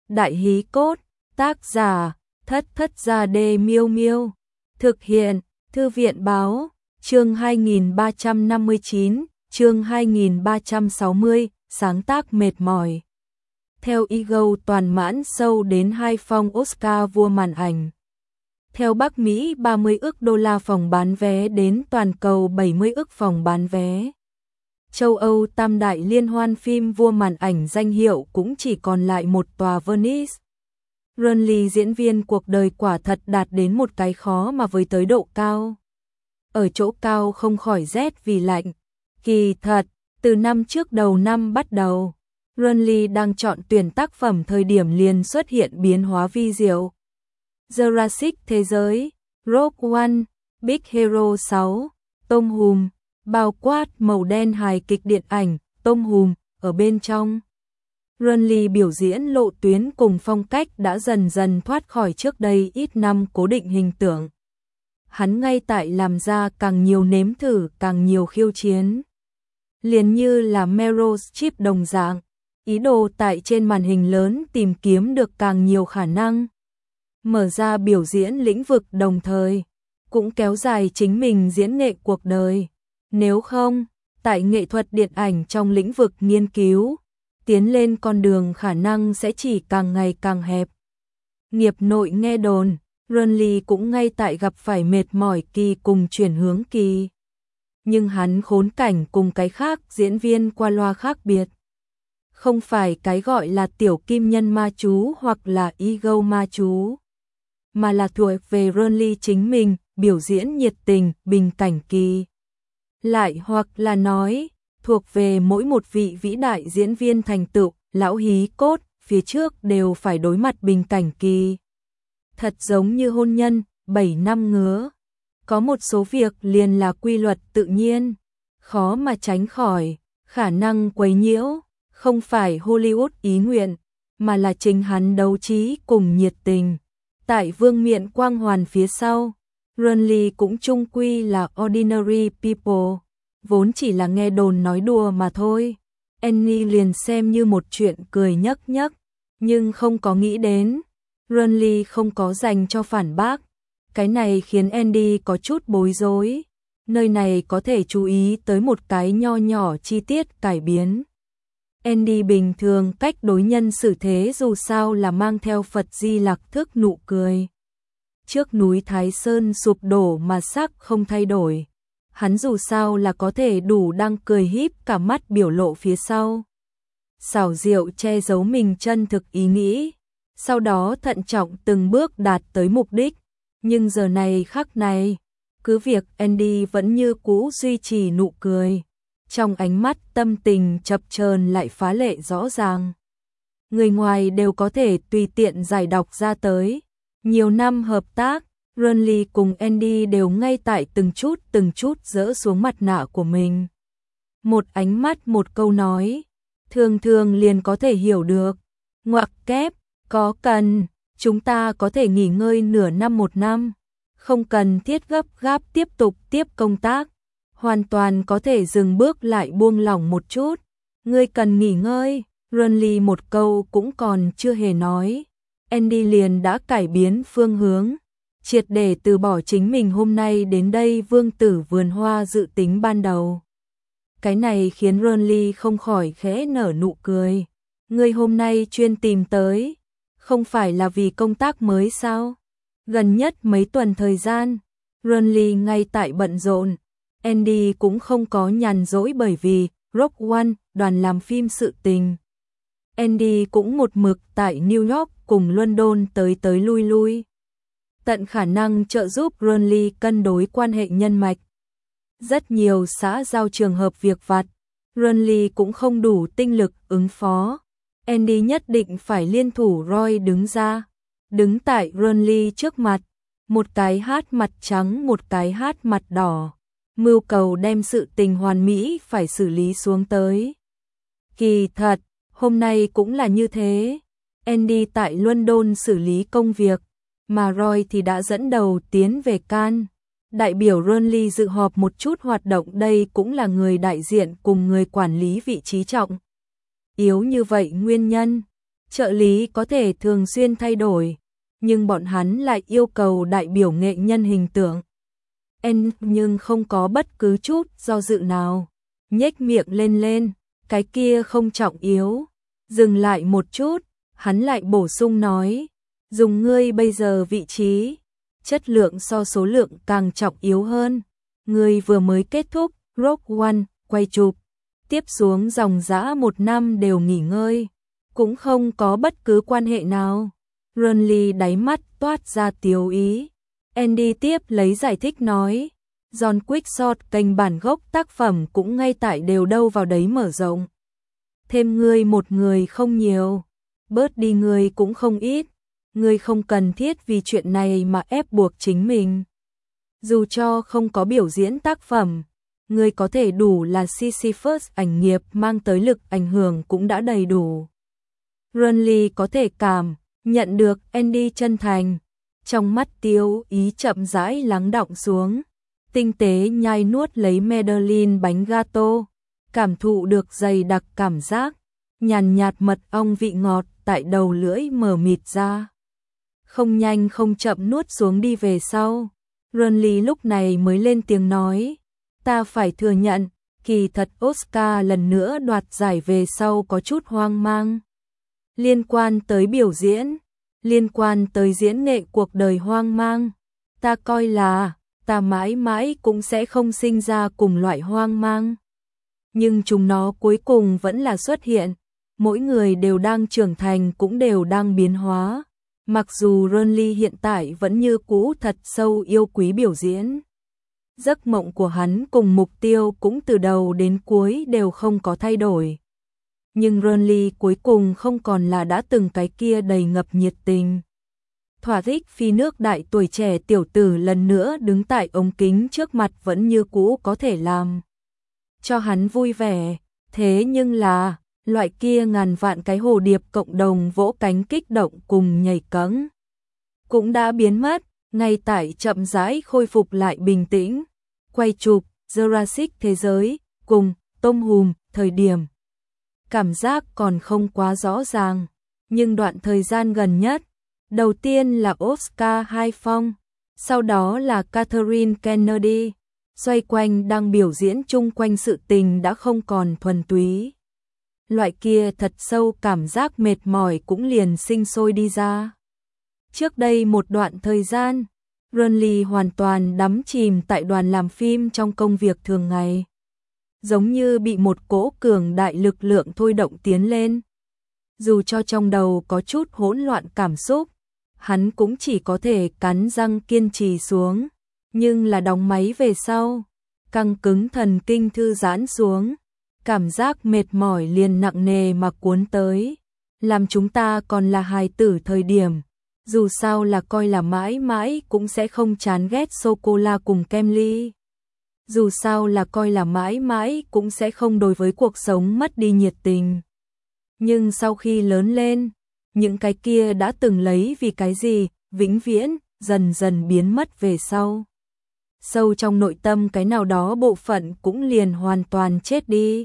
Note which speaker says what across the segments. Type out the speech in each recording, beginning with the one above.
Speaker 1: Đại hí cốt, tác giả, Thất Thất Gia Đê Miêu Miêu. Thực hiện, Thư viện báo, chương 2359, chương 2360, sáng tác mệt mỏi. Theo Ego toàn mãn sâu đến 2 phong Oscar vua màn ảnh. Theo Bắc Mỹ 30 ức đô la phòng bán vé đến toàn cầu 70 ức phòng bán vé. Châu Âu tam đại liên hoan phim vua màn ảnh danh hiệu cũng chỉ còn lại một tòa Venice. Renly diễn viên cuộc đời quả thật đạt đến một cái khó mà với tới độ cao. Ở chỗ cao không khỏi rét vì lạnh. Kỳ thật, từ năm trước đầu năm bắt đầu, Renly đang chọn tuyển tác phẩm thời điểm liền xuất hiện biến hóa vi diệu. Jurassic Thế giới, Rogue One, Big Hero 6, Tom Hùm, bao quát màu đen hài kịch điện ảnh, Tom Hùm, ở bên trong. Renly biểu diễn lộ tuyến cùng phong cách đã dần dần thoát khỏi trước đây ít năm cố định hình tượng. Hắn ngay tại làm ra càng nhiều nếm thử càng nhiều khiêu chiến. Liền như là Meryl Streep đồng dạng, ý đồ tại trên màn hình lớn tìm kiếm được càng nhiều khả năng. Mở ra biểu diễn lĩnh vực đồng thời, cũng kéo dài chính mình diễn nghệ cuộc đời. Nếu không, tại nghệ thuật điện ảnh trong lĩnh vực nghiên cứu, tiến lên con đường khả năng sẽ chỉ càng ngày càng hẹp. Nghiệp nội nghe đồn, Renly cũng ngay tại gặp phải mệt mỏi kỳ cùng chuyển hướng kỳ. Nhưng hắn khốn cảnh cùng cái khác diễn viên qua loa khác biệt. Không phải cái gọi là tiểu kim nhân ma chú hoặc là ego ma chú, mà là thuộc về Renly chính mình, biểu diễn nhiệt tình, bình cảnh kỳ. Lại hoặc là nói, thuộc về mỗi một vị vĩ đại diễn viên thành tựu, lão hí cốt, phía trước đều phải đối mặt bình cảnh kỳ. Thật giống như hôn nhân, 7 năm ngứa. Có một số việc liền là quy luật tự nhiên, khó mà tránh khỏi, khả năng quấy nhiễu, không phải Hollywood ý nguyện, mà là chính hắn đấu trí cùng nhiệt tình. Tại vương miện quang hoàn phía sau, Renly cũng chung quy là ordinary people, vốn chỉ là nghe đồn nói đùa mà thôi. Annie liền xem như một chuyện cười nhấc nhấc, nhưng không có nghĩ đến, Renly không có dành cho phản bác. Cái này khiến Andy có chút bối rối. Nơi này có thể chú ý tới một cái nho nhỏ chi tiết cải biến. Andy bình thường cách đối nhân xử thế dù sao là mang theo Phật Di Lặc thức nụ cười. Trước núi Thái Sơn sụp đổ mà sắc không thay đổi. Hắn dù sao là có thể đủ đang cười híp cả mắt biểu lộ phía sau. Xảo diệu che giấu mình chân thực ý nghĩ. Sau đó thận trọng từng bước đạt tới mục đích. Nhưng giờ này khắc này, cứ việc Andy vẫn như cũ duy trì nụ cười. Trong ánh mắt tâm tình chập chờn lại phá lệ rõ ràng. Người ngoài đều có thể tùy tiện giải đọc ra tới. Nhiều năm hợp tác, Renly cùng Andy đều ngay tại từng chút dỡ xuống mặt nạ của mình. Một ánh mắt một câu nói, thường thường liền có thể hiểu được. Ngoặc kép, có cần, chúng ta có thể nghỉ ngơi nửa năm một năm. Không cần thiết gấp gáp tiếp tục tiếp công tác. Hoàn toàn có thể dừng bước lại buông lỏng một chút. Ngươi cần nghỉ ngơi, Renly một câu cũng còn chưa hề nói. Andy liền đã cải biến phương hướng, triệt để từ bỏ chính mình hôm nay đến đây vương tử vườn hoa dự tính ban đầu. Cái này khiến Renly không khỏi khẽ nở nụ cười. Ngươi hôm nay chuyên tìm tới, không phải là vì công tác mới sao? Gần nhất mấy tuần thời gian, Renly ngay tại bận rộn. Andy cũng không có nhàn rỗi bởi vì Rogue One, đoàn làm phim sự tình. Andy cũng một mực tại New York cùng London tới lui lui. Tận khả năng trợ giúp Renly cân đối quan hệ nhân mạch. Rất nhiều xã giao trường hợp việc vặt, Renly cũng không đủ tinh lực ứng phó. Andy nhất định phải liên thủ Roy đứng ra. Đứng tại Renly trước mặt, một cái hát mặt trắng một cái hát mặt đỏ. Mưu cầu đem sự tình hoàn mỹ phải xử lý xuống tới. Kỳ thật, hôm nay cũng là như thế. Andy tại London xử lý công việc, mà Roy thì đã dẫn đầu tiến về Cannes. Đại biểu Renly dự họp một chút hoạt động, đây cũng là người đại diện cùng người quản lý vị trí trọng yếu như vậy nguyên nhân. trợ lý có thể thường xuyên thay đổi, nhưng bọn hắn lại yêu cầu đại biểu nghệ nhân hình tượng. Nhưng không có bất cứ chút do dự nào, nhếch miệng lên, cái kia không trọng yếu. Dừng lại một chút, hắn lại bổ sung nói, dùng ngươi bây giờ vị trí, chất lượng so số lượng càng trọng yếu hơn. Ngươi vừa mới kết thúc Rogue One quay chụp, tiếp xuống dòng dã 1 năm đều nghỉ ngơi, cũng không có bất cứ quan hệ nào. Renly đáy mắt toát ra tiếu ý. Andy tiếp lấy giải thích nói, John Quickshot kênh bản gốc tác phẩm cũng ngay tại đều đâu vào đấy mở rộng. Thêm ngươi một người không nhiều, bớt đi ngươi cũng không ít, ngươi không cần thiết vì chuyện này mà ép buộc chính mình. Dù cho không có biểu diễn tác phẩm, ngươi có thể đủ là Sisyphus ảnh nghiệp mang tới lực ảnh hưởng cũng đã đầy đủ. Renly có thể cảm nhận được Andy chân thành, trong mắt tiêu ý chậm rãi lắng đọng xuống, tinh tế nhai nuốt lấy Madeleine bánh gato, cảm thụ được dày đặc cảm giác, nhàn nhạt mật ong vị ngọt tại đầu lưỡi mờ mịt ra. Không nhanh không chậm nuốt xuống đi về sau. Renly lúc này mới lên tiếng nói, ta phải thừa nhận, kỳ thật Oscar lần nữa đoạt giải về sau có chút hoang mang. Liên quan tới biểu diễn, liên quan tới diễn nghệ cuộc đời hoang mang, ta coi là, ta mãi mãi cũng sẽ không sinh ra cùng loại hoang mang. Nhưng chúng nó cuối cùng vẫn là xuất hiện, mỗi người đều đang trưởng thành cũng đều đang biến hóa. Mặc dù Renly hiện tại vẫn như cũ thật sâu yêu quý biểu diễn, giấc mộng của hắn cùng mục tiêu cũng từ đầu đến cuối đều không có thay đổi. Nhưng Renly cuối cùng không còn là đã từng cái kia đầy ngập nhiệt tình. Thỏa thích phi nước đại tuổi trẻ tiểu tử lần nữa đứng tại ống kính trước mặt vẫn như cũ có thể làm cho hắn vui vẻ, thế nhưng là loại kia ngàn vạn cái hồ điệp cộng đồng vỗ cánh kích động cùng nhảy cẫng cũng đã biến mất, ngay tại chậm rãi khôi phục lại bình tĩnh. Quay chụp Jurassic Thế giới cùng Tom Hùm thời điểm, cảm giác còn không quá rõ ràng, nhưng đoạn thời gian gần nhất, đầu tiên là Oscar hai phong, sau đó là Catherine Kennedy, xoay quanh đang biểu diễn chung quanh sự tình đã không còn thuần túy. Loại kia thật sâu cảm giác mệt mỏi cũng liền sinh sôi đi ra. Trước đây một đoạn thời gian, Renly hoàn toàn đắm chìm tại đoàn làm phim trong công việc thường ngày, giống như bị một cỗ cường đại lực lượng thôi động tiến lên. Dù cho trong đầu có chút hỗn loạn cảm xúc, hắn cũng chỉ có thể cắn răng kiên trì xuống, nhưng là đóng máy về sau, căng cứng thần kinh thư giãn xuống, cảm giác mệt mỏi liền nặng nề mà cuốn tới, làm chúng ta còn là hài tử thời điểm, dù sao là coi là mãi mãi cũng sẽ không chán ghét sô-cô-la cùng kem ly. Dù sao là coi là mãi mãi cũng sẽ không đối với cuộc sống mất đi nhiệt tình. Nhưng sau khi lớn lên, những cái kia đã từng lấy vì cái gì, vĩnh viễn, dần dần biến mất về sau. Sâu trong nội tâm cái nào đó bộ phận cũng liền hoàn toàn chết đi.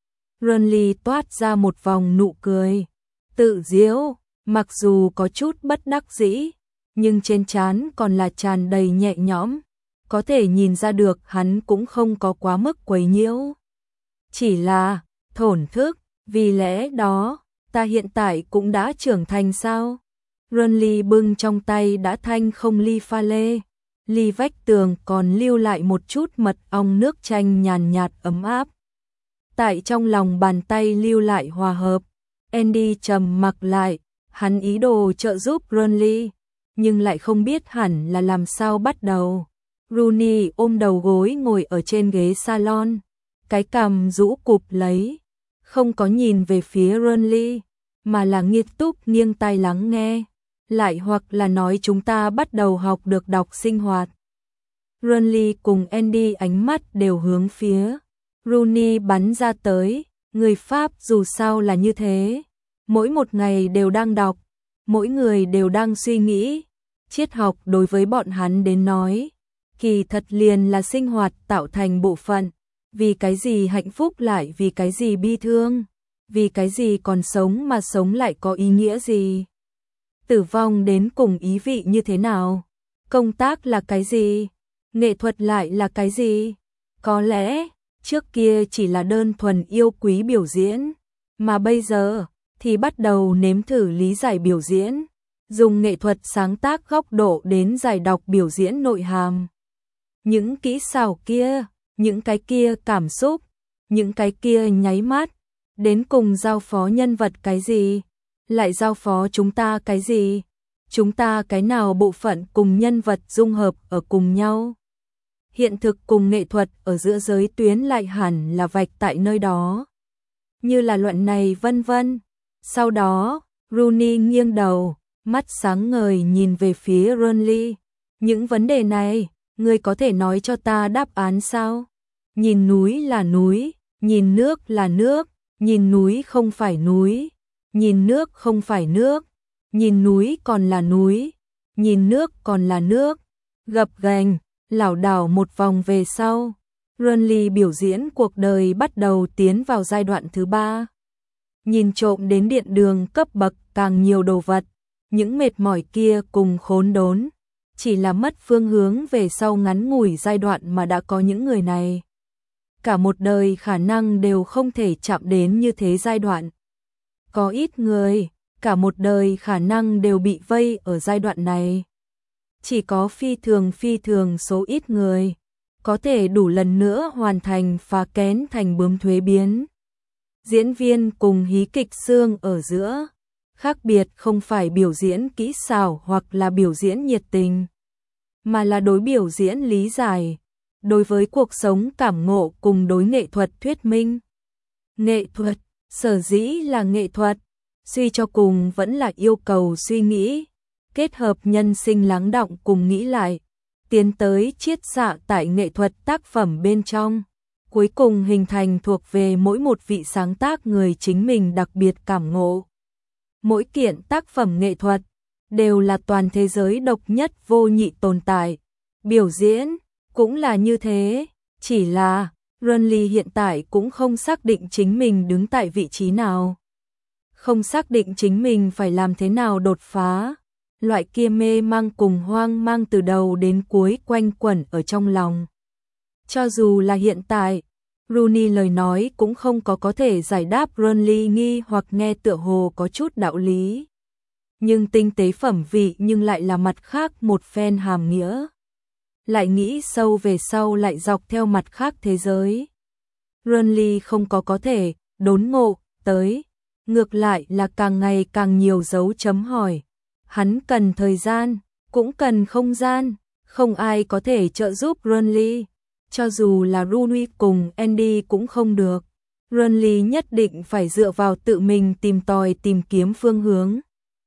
Speaker 1: Renly toát ra một vòng nụ cười, tự giễu, mặc dù có chút bất đắc dĩ, nhưng trên trán còn là tràn đầy nhẹ nhõm, có thể nhìn ra được hắn cũng không có quá mức quấy nhiễu. Chỉ là, thổn thức, vì lẽ đó, ta hiện tại cũng đã trưởng thành sao? Renly bưng trong tay đã thanh không ly pha lê, ly vách tường còn lưu lại một chút mật ong nước chanh nhàn nhạt ấm áp. Tại trong lòng bàn tay lưu lại hòa hợp, Andy trầm mặc lại, hắn ý đồ trợ giúp Renly, nhưng lại không biết hẳn là làm sao bắt đầu. Rooney ôm đầu gối ngồi ở trên ghế salon, cái cằm rũ cụp lấy, không có nhìn về phía Renly, mà là nghiêm túc nghiêng tai lắng nghe, lại hoặc là nói chúng ta bắt đầu học được đọc sinh hoạt. Renly cùng Andy ánh mắt đều hướng phía Rooney bắn ra tới, người Pháp dù sao là như thế, mỗi một ngày đều đang đọc, mỗi người đều đang suy nghĩ, triết học đối với bọn hắn đến nói, kỳ thật liền là sinh hoạt tạo thành bộ phận, vì cái gì hạnh phúc lại vì cái gì bi thương, vì cái gì còn sống mà sống lại có ý nghĩa gì? Tử vong đến cùng ý vị như thế nào? Công tác là cái gì? Nghệ thuật lại là cái gì? Có lẽ, trước kia chỉ là đơn thuần yêu quý biểu diễn, mà bây giờ thì bắt đầu nếm thử lý giải biểu diễn, dùng nghệ thuật sáng tác góc độ đến giải đọc biểu diễn nội hàm. Những kỹ xảo kia, những cái kia cảm xúc, những cái kia nháy mắt, đến cùng giao phó nhân vật cái gì? Lại giao phó chúng ta cái gì? Chúng ta cái nào bộ phận cùng nhân vật dung hợp ở cùng nhau? Hiện thực cùng nghệ thuật ở giữa giới tuyến lại hẳn là vạch tại nơi đó. Như là luận này vân vân. Sau đó, Rooney nghiêng đầu, mắt sáng ngời nhìn về phía Ronly. Những vấn đề này, ngươi có thể nói cho ta đáp án sao? Nhìn núi là núi, nhìn nước là nước, nhìn núi không phải núi, nhìn nước không phải nước, nhìn núi còn là núi, nhìn nước còn là nước. Gập ghềnh, lảo đảo một vòng về sau, Ronly biểu diễn cuộc đời bắt đầu tiến vào giai đoạn thứ 3. Nhìn trộm đến điện đường cấp bậc càng nhiều đồ vật, những mệt mỏi kia cùng khốn đốn, chỉ là mất phương hướng về sau ngắn ngủi giai đoạn mà đã có những người này. Cả một đời khả năng đều không thể chạm đến như thế giai đoạn. Có ít người, cả một đời khả năng đều bị vây ở giai đoạn này. Chỉ có phi thường số ít người, có thể đủ lần nữa hoàn thành phá kén thành bướm thuế biến. Diễn viên cùng hí kịch xương ở giữa, khác biệt không phải biểu diễn kỹ xảo hoặc là biểu diễn nhiệt tình, mà là đối biểu diễn lý giải, đối với cuộc sống cảm ngộ cùng đối nghệ thuật thuyết minh. Nghệ thuật, sở dĩ là nghệ thuật, suy cho cùng vẫn là yêu cầu suy nghĩ, kết hợp nhân sinh lắng đọng cùng nghĩ lại, tiến tới chiết xạ tại nghệ thuật tác phẩm bên trong, cuối cùng hình thành thuộc về mỗi một vị sáng tác người chính mình đặc biệt cảm ngộ. Mỗi kiện tác phẩm nghệ thuật đều là toàn thế giới độc nhất vô nhị tồn tại. Biểu diễn cũng là như thế, chỉ là Ronly hiện tại cũng không xác định chính mình đứng tại vị trí nào. Không xác định chính mình phải làm thế nào đột phá. Loại kia mê mang cùng hoang mang từ đầu đến cuối quanh quẩn ở trong lòng. Cho dù là hiện tại, Rooney lời nói cũng không có thể giải đáp Ronly nghi hoặc nghe tựa hồ có chút đạo lý. Nhưng tinh tế phẩm vị nhưng lại là mặt khác một phen hàm nghĩa. Lại nghĩ sâu về sau lại dọc theo mặt khác thế giới. Ronly không có thể đốn ngộ tới, ngược lại là càng ngày càng nhiều dấu chấm hỏi. Hắn cần thời gian, cũng cần không gian, không ai có thể trợ giúp Ronly, cho dù là Rooney cùng Andy cũng không được. Ronly nhất định phải dựa vào tự mình tìm tòi tìm kiếm phương hướng.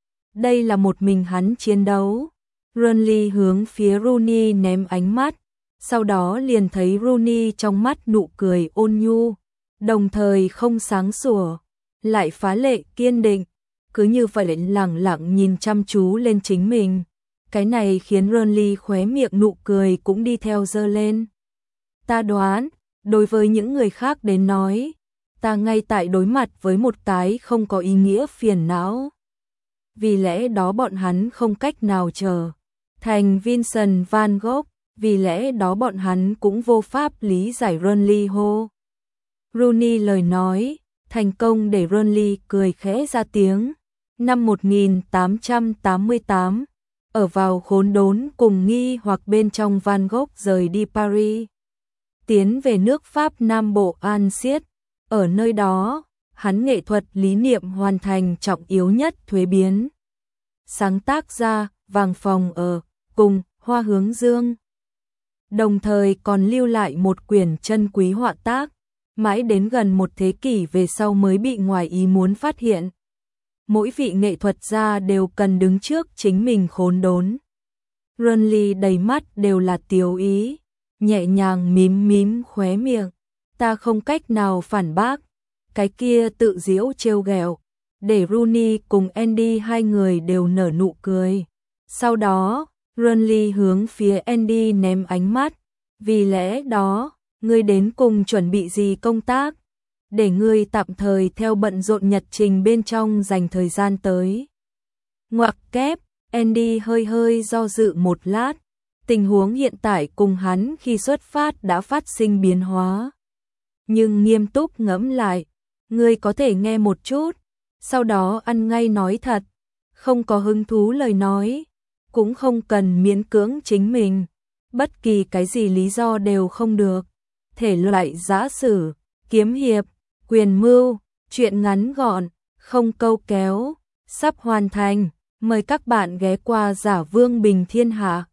Speaker 1: Đây là một mình hắn chiến đấu. Ronly hướng phía Rooney ném ánh mắt, sau đó liền thấy Rooney trong mắt nụ cười ôn nhu, đồng thời không sáng sủa, lại phá lệ kiên định. Cứ như vậy lẳng lặng nhìn chăm chú lên chính mình. Cái này khiến Ronly khóe miệng nụ cười cũng đi theo dơ lên. Ta đoán, đối với những người khác đến nói, ta ngay tại đối mặt với một cái không có ý nghĩa phiền não. Vì lẽ đó bọn hắn không cách nào trở thành Vincent van Gogh, vì lẽ đó bọn hắn cũng vô pháp lý giải Ronly hô. Rooney lời nói, thành công để Ronly cười khẽ ra tiếng. Năm 1888, ở vào khốn đốn cùng nghi hoặc bên trong Van Gogh rời đi Paris, tiến về nước Pháp Nam Bộ Alsace. Ở nơi đó, hắn nghệ thuật lý niệm hoàn thành trọng yếu nhất thuế biến. Sáng tác ra Vàng phòng ở cùng Hoa hướng dương. Đồng thời còn lưu lại một quyển chân quý họa tác, mãi đến gần một thế kỷ về sau mới bị ngoài ý muốn phát hiện. Mỗi vị nghệ thuật gia đều cần đứng trước chính mình khốn đốn. Ronly đầy mắt đều là tiếu ý, nhẹ nhàng mím khóe miệng. Ta không cách nào phản bác, cái kia tự giễu trêu ghẹo, để Rooney cùng Andy hai người đều nở nụ cười. Sau đó, Ronly hướng phía Andy ném ánh mắt, vì lẽ đó, ngươi đến cùng chuẩn bị gì công tác? để ngươi tạm thời theo bận rộn nhật trình bên trong dành thời gian tới. Ngoặc kép, Andy hơi hơi do dự một lát, tình huống hiện tại cùng hắn khi xuất phát đã phát sinh biến hóa. Nhưng nghiêm túc ngẫm lại, ngươi có thể nghe một chút, sau đó ăn ngay nói thật, không có hứng thú lời nói, cũng không cần miễn cưỡng chính mình, bất kỳ cái gì lý do đều không được. Thể loại giã sử, kiếm hiệp, quyền mưu, truyện ngắn gọn, không câu kéo, sắp hoàn thành, mời các bạn ghé qua Giả Vương Bình Thiên Hạ.